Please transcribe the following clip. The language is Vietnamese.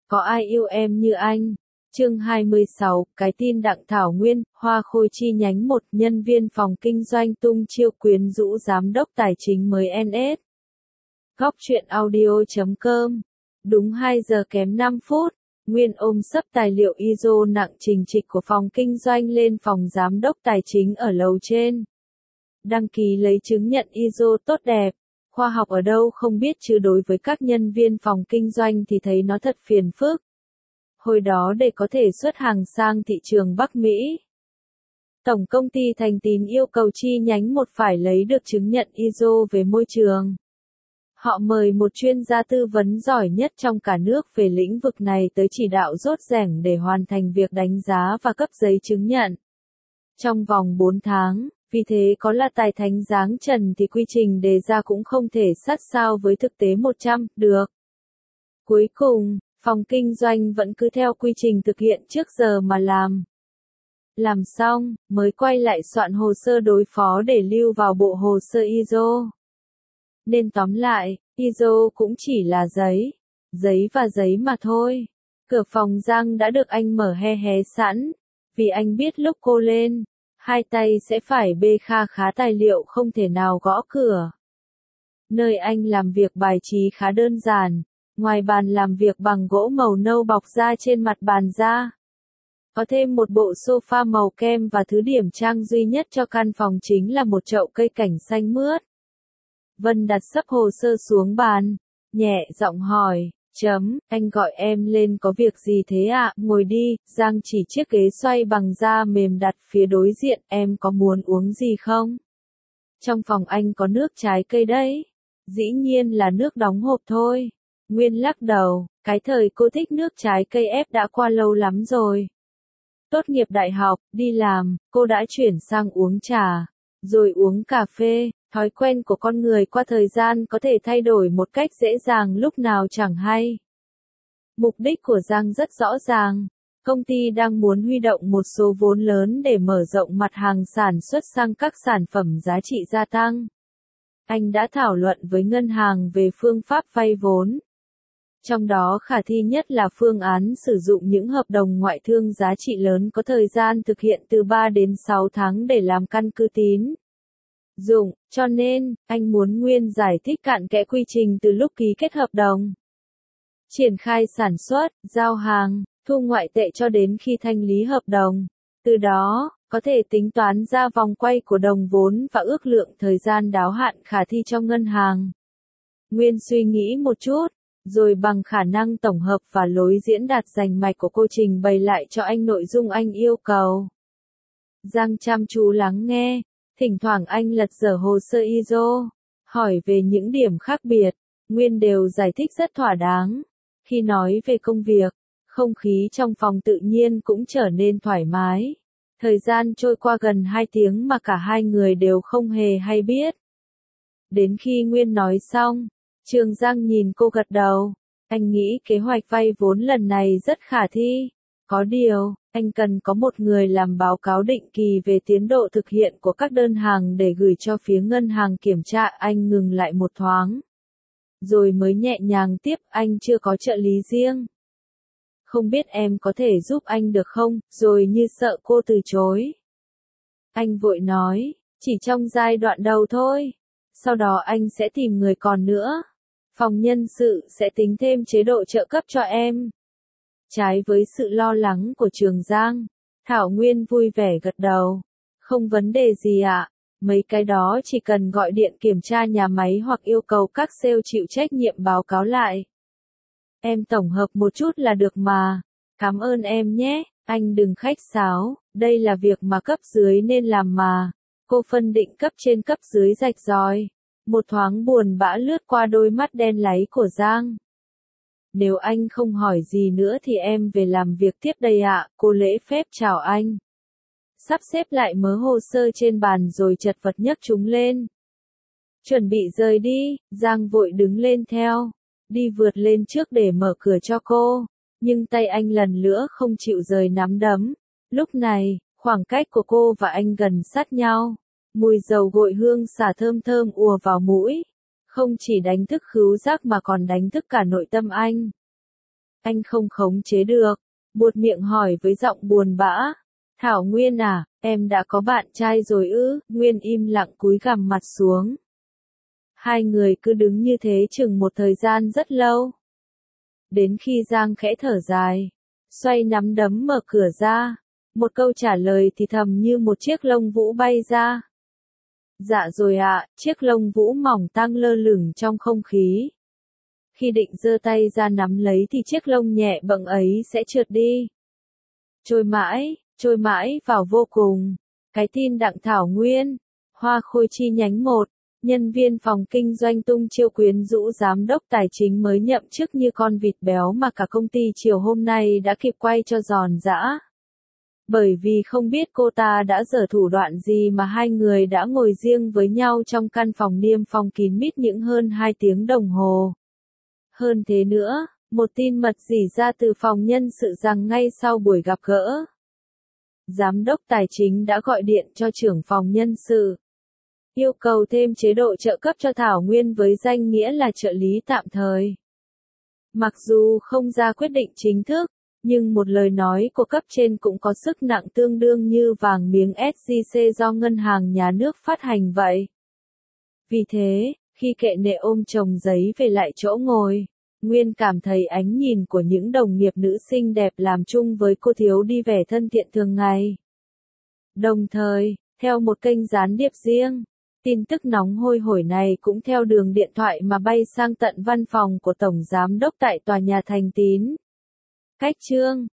Có ai yêu em như anh? Chương 26, cái tin Đặng Thảo Nguyên, Hoa Khôi chi nhánh 1, nhân viên phòng kinh doanh tung chiêu quyến rũ giám đốc tài chính mới NS. Góc truyện audio.com. Đúng 2 giờ kém 5 phút, Nguyên ôm sấp tài liệu ISO nặng trình trịch của phòng kinh doanh lên phòng giám đốc tài chính ở lầu trên. Đăng ký lấy chứng nhận ISO tốt đẹp. Khoa học ở đâu không biết chứ đối với các nhân viên phòng kinh doanh thì thấy nó thật phiền phức. Hồi đó để có thể xuất hàng sang thị trường Bắc Mỹ, Tổng công ty Thành Tín yêu cầu chi nhánh 1 phải lấy được chứng nhận ISO về môi trường. Họ mời một chuyên gia tư vấn giỏi nhất trong cả nước về lĩnh vực này tới chỉ đạo rốt rẻng để hoàn thành việc đánh giá và cấp giấy chứng nhận trong vòng 4 tháng. Vì thế có là tài thánh giáng trần thì quy trình đề ra cũng không thể sát sao với thực tế 100 được. Cuối cùng, phòng kinh doanh vẫn cứ theo quy trình thực hiện trước giờ mà làm. Làm xong, mới quay lại soạn hồ sơ đối phó để lưu vào bộ hồ sơ ISO. Nên tóm lại, ISO cũng chỉ là giấy và giấy mà thôi. Cửa phòng Giang đã được anh mở hé sẵn, vì anh biết lúc cô lên, hai tay sẽ phải bê kha khá tài liệu không thể nào gõ cửa. Nơi anh làm việc bài trí khá đơn giản, ngoài bàn làm việc bằng gỗ màu nâu bọc ra trên mặt bàn ra. Có thêm một bộ sofa màu kem và thứ điểm trang duy nhất cho căn phòng chính là một chậu cây cảnh xanh mướt. Vân đặt sấp hồ sơ xuống bàn, nhẹ giọng hỏi, anh gọi em lên có việc gì thế ạ? Ngồi đi, Giang chỉ chiếc ghế xoay bằng da mềm đặt phía đối diện, em có muốn uống gì không? Trong phòng anh có nước trái cây đấy. Dĩ nhiên là nước đóng hộp thôi. Nguyên lắc đầu, cái thời cô thích nước trái cây ép đã qua lâu lắm rồi. Tốt nghiệp đại học, đi làm, cô đã chuyển sang uống trà, rồi uống cà phê. Thói quen của con người qua thời gian có thể thay đổi một cách dễ dàng lúc nào chẳng hay. Mục đích của Giang rất rõ ràng. Công ty đang muốn huy động một số vốn lớn để mở rộng mặt hàng sản xuất sang các sản phẩm giá trị gia tăng. Anh đã thảo luận với ngân hàng về phương pháp vay vốn. Trong đó khả thi nhất là phương án sử dụng những hợp đồng ngoại thương giá trị lớn có thời gian thực hiện từ 3 đến 6 tháng để làm căn cứ tín dụng, cho nên, anh muốn Nguyên giải thích cặn kẽ quy trình từ lúc ký kết hợp đồng, triển khai sản xuất, giao hàng, thu ngoại tệ cho đến khi thanh lý hợp đồng. Từ đó, có thể tính toán ra vòng quay của đồng vốn và ước lượng thời gian đáo hạn khả thi cho ngân hàng. Nguyên suy nghĩ một chút, rồi bằng khả năng tổng hợp và lối diễn đạt rành mạch của cô trình bày lại cho anh nội dung anh yêu cầu. Giang chăm chú lắng nghe. Thỉnh thoảng anh lật dở hồ sơ ISO, hỏi về những điểm khác biệt, Nguyên đều giải thích rất thỏa đáng. Khi nói về công việc, không khí trong phòng tự nhiên cũng trở nên thoải mái. Thời gian trôi qua gần 2 tiếng mà cả hai người đều không hề hay biết. Đến khi Nguyên nói xong, Trường Giang nhìn cô gật đầu, anh nghĩ kế hoạch vay vốn lần này rất khả thi. Có điều, anh cần có một người làm báo cáo định kỳ về tiến độ thực hiện của các đơn hàng để gửi cho phía ngân hàng kiểm tra. Anh ngừng lại một thoáng, rồi mới nhẹ nhàng tiếp, anh chưa có trợ lý riêng. Không biết em có thể giúp anh được không, rồi như sợ cô từ chối. Anh vội nói, chỉ trong giai đoạn đầu thôi, sau đó anh sẽ tìm người còn nữa. Phòng nhân sự sẽ tính thêm chế độ trợ cấp cho em. Trái với sự lo lắng của Trường Giang, Thảo Nguyên vui vẻ gật đầu. Không vấn đề gì ạ, mấy cái đó chỉ cần gọi điện kiểm tra nhà máy hoặc yêu cầu các sale chịu trách nhiệm báo cáo lại. Em tổng hợp một chút là được mà. Cảm ơn em nhé, anh đừng khách sáo, đây là việc mà cấp dưới nên làm mà. Cô phân định cấp trên cấp dưới rạch ròi. Một thoáng buồn bã lướt qua đôi mắt đen láy của Giang. Nếu anh không hỏi gì nữa thì em về làm việc tiếp đây ạ, cô lễ phép chào anh. Sắp xếp lại mớ hồ sơ trên bàn rồi chật vật nhấc chúng lên. Chuẩn bị rời đi, Giang vội đứng lên theo, đi vượt lên trước để mở cửa cho cô, nhưng tay anh lần nữa không chịu rời nắm đấm. Lúc này, khoảng cách của cô và anh gần sát nhau, mùi dầu gội hương xả thơm thơm ùa vào mũi. Không chỉ đánh thức khứu giác mà còn đánh thức cả nội tâm anh. Anh không khống chế được, buột miệng hỏi với giọng buồn bã. Thảo Nguyên à, em đã có bạn trai rồi ư? Nguyên im lặng cúi gằm mặt xuống. Hai người cứ đứng như thế chừng một thời gian rất lâu. Đến khi Giang khẽ thở dài, xoay nắm đấm mở cửa ra, một câu trả lời thì thầm như một chiếc lông vũ bay ra. Dạ rồi ạ, chiếc lông vũ mỏng tang lơ lửng trong không khí. Khi định giơ tay ra nắm lấy thì chiếc lông nhẹ bẫng ấy sẽ trượt đi. Trôi mãi vào vô cùng. Cái tin Đặng Thảo Nguyên, Hoa Khôi chi nhánh 1, nhân viên phòng kinh doanh Tung Chiêu quyến rũ giám đốc tài chính mới nhậm chức như con vịt béo mà cả công ty chiều hôm nay đã kịp quay cho giòn giã. Bởi vì không biết cô ta đã giở thủ đoạn gì mà hai người đã ngồi riêng với nhau trong căn phòng niêm phong kín mít những hơn 2 tiếng đồng hồ. Hơn thế nữa, một tin mật rỉ ra từ phòng nhân sự rằng ngay sau buổi gặp gỡ, giám đốc tài chính đã gọi điện cho trưởng phòng nhân sự, yêu cầu thêm chế độ trợ cấp cho Thảo Nguyên với danh nghĩa là trợ lý tạm thời. Mặc dù không ra quyết định chính thức, nhưng một lời nói của cấp trên cũng có sức nặng tương đương như vàng miếng SJC do ngân hàng nhà nước phát hành vậy. Vì thế, khi kệ nệ ôm chồng giấy về lại chỗ ngồi, Nguyên cảm thấy ánh nhìn của những đồng nghiệp nữ xinh đẹp làm chung với cô thiếu đi vẻ thân thiện thường ngày. Đồng thời, theo một kênh gián điệp riêng, tin tức nóng hôi hổi này cũng theo đường điện thoại mà bay sang tận văn phòng của Tổng Giám đốc tại tòa nhà Thành Tín. Cách chương